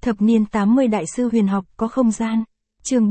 Thập niên 80 đại sư huyền học có không gian. Chương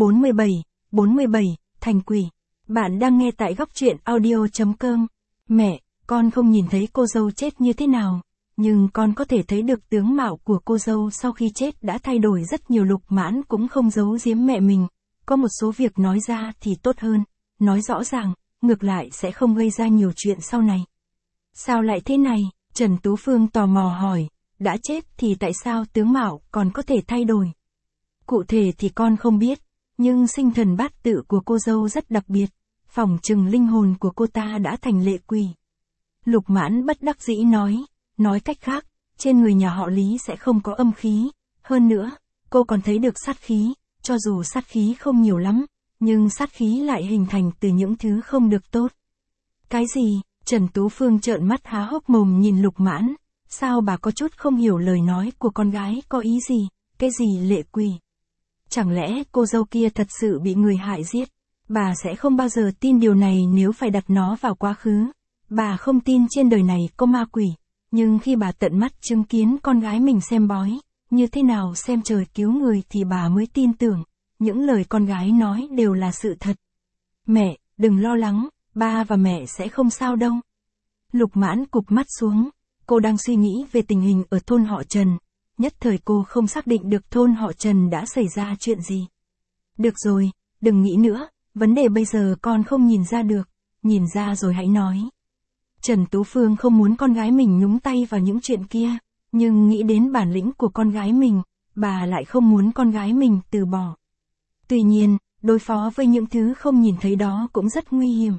47, Thành quỷ. Bạn đang nghe tại góc truyện audio.com. Mẹ, con không nhìn thấy cô dâu chết như thế nào, nhưng con có thể thấy được tướng mạo của cô dâu sau khi chết đã thay đổi rất nhiều. Lục Mãn cũng không giấu giếm mẹ mình, có một số việc nói ra thì tốt hơn, nói rõ ràng, ngược lại sẽ không gây ra nhiều chuyện sau này. Sao lại thế này? Trần Tú Phương tò mò hỏi, đã chết thì tại sao tướng mạo còn có thể thay đổi? Cụ thể thì con không biết, nhưng sinh thần bát tự của cô dâu rất đặc biệt, phỏng chừng linh hồn của cô ta đã thành lệ quỷ. Lục Mãn bất đắc dĩ nói cách khác, trên người nhà họ Lý sẽ không có âm khí, hơn nữa, cô còn thấy được sát khí, cho dù sát khí không nhiều lắm, nhưng sát khí lại hình thành từ những thứ không được tốt. Cái gì? Trần Tú Phương trợn mắt há hốc mồm nhìn Lục Mãn, sao bà có chút không hiểu lời nói của con gái có ý gì, cái gì lệ quỷ? Chẳng lẽ cô dâu kia thật sự bị người hại giết? Bà sẽ không bao giờ tin điều này nếu phải đặt nó vào quá khứ. Bà không tin trên đời này có ma quỷ, nhưng khi bà tận mắt chứng kiến con gái mình xem bói, như thế nào xem trời cứu người thì bà mới tin tưởng, những lời con gái nói đều là sự thật. Mẹ, đừng lo lắng, ba và mẹ sẽ không sao đâu. Lục Mãn cụp mắt xuống, cô đang suy nghĩ về tình hình ở thôn họ Trần, nhất thời cô không xác định được thôn họ Trần đã xảy ra chuyện gì. Được rồi, đừng nghĩ nữa, vấn đề bây giờ con không nhìn ra được, nhìn ra rồi hãy nói. Trần Tú Phương không muốn con gái mình nhúng tay vào những chuyện kia, nhưng nghĩ đến bản lĩnh của con gái mình, bà lại không muốn con gái mình từ bỏ. Tuy nhiên, đối phó với những thứ không nhìn thấy đó cũng rất nguy hiểm.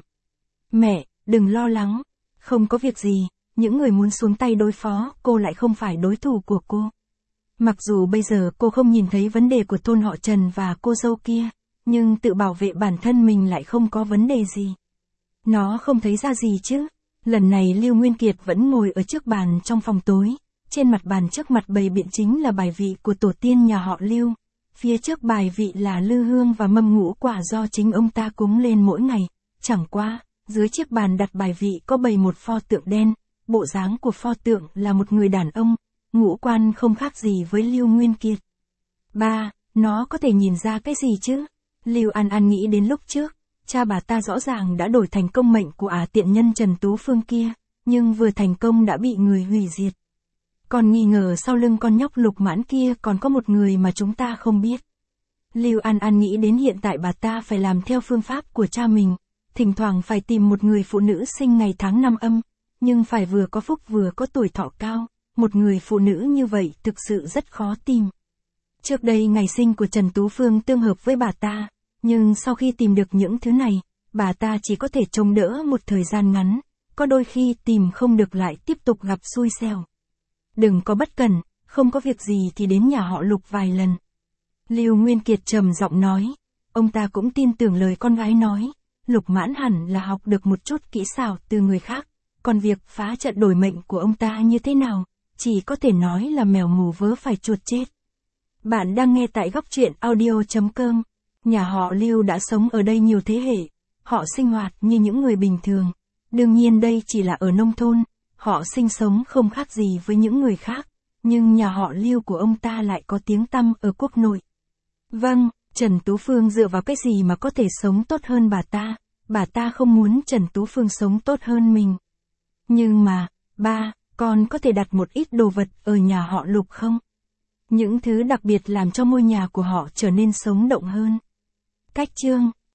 Mẹ, đừng lo lắng, không có việc gì, những người muốn xuống tay đối phó cô lại không phải đối thủ của cô. Mặc dù bây giờ cô không nhìn thấy vấn đề của thôn họ Trần và cô dâu kia, nhưng tự bảo vệ bản thân mình lại không có vấn đề gì. Nó không thấy ra gì chứ. Lần này Lưu Nguyên Kiệt vẫn ngồi ở trước bàn trong phòng tối, trên mặt bàn trước mặt bày biện chính là bài vị của tổ tiên nhà họ Lưu, phía trước bài vị là lư hương và mâm ngũ quả do chính ông ta cúng lên mỗi ngày, chẳng qua, dưới chiếc bàn đặt bài vị có bày một pho tượng đen, bộ dáng của pho tượng là một người đàn ông, ngũ quan không khác gì với Lưu Nguyên Kiệt. Ba, nó có thể nhìn ra cái gì chứ? Lưu An An nghĩ đến lúc trước, cha bà ta rõ ràng đã đổi thành công mệnh của tiện nhân Trần Tú Phương kia, nhưng vừa thành công đã bị người hủy diệt. Còn nghi ngờ sau lưng con nhóc Lục Mãn kia còn có một người mà chúng ta không biết. Lưu An An nghĩ đến hiện tại bà ta phải làm theo phương pháp của cha mình, thỉnh thoảng phải tìm một người phụ nữ sinh ngày tháng năm âm, nhưng phải vừa có phúc vừa có tuổi thọ cao, một người phụ nữ như vậy thực sự rất khó tìm. Trước đây ngày sinh của Trần Tú Phương tương hợp với bà ta, nhưng sau khi tìm được những thứ này, bà ta chỉ có thể chống đỡ một thời gian ngắn, có đôi khi tìm không được lại tiếp tục gặp xui xẻo. Đừng có bất cẩn, không có việc gì thì đến nhà họ Lục vài lần. Lưu Nguyên Kiệt trầm giọng nói, ông ta cũng tin tưởng lời con gái nói, Lục Mãn hẳn là học được một chút kỹ xảo từ người khác, còn việc phá trận đổi mệnh của ông ta như thế nào, chỉ có thể nói là mèo mù vớ phải chuột chết. Bạn đang nghe tại góc truyện audio.com. Nhà họ Lưu đã sống ở đây nhiều thế hệ, họ sinh hoạt như những người bình thường. Đương nhiên đây chỉ là ở nông thôn, họ sinh sống không khác gì với những người khác, nhưng nhà họ Lưu của ông ta lại có tiếng tăm ở quốc nội. Vâng, Trần Tú Phương dựa vào cái gì mà có thể sống tốt hơn bà ta không muốn Trần Tú Phương sống tốt hơn mình. Nhưng mà, ba, con có thể đặt một ít đồ vật ở nhà họ Lục không? Những thứ đặc biệt làm cho ngôi nhà của họ trở nên sống động hơn. Cách chương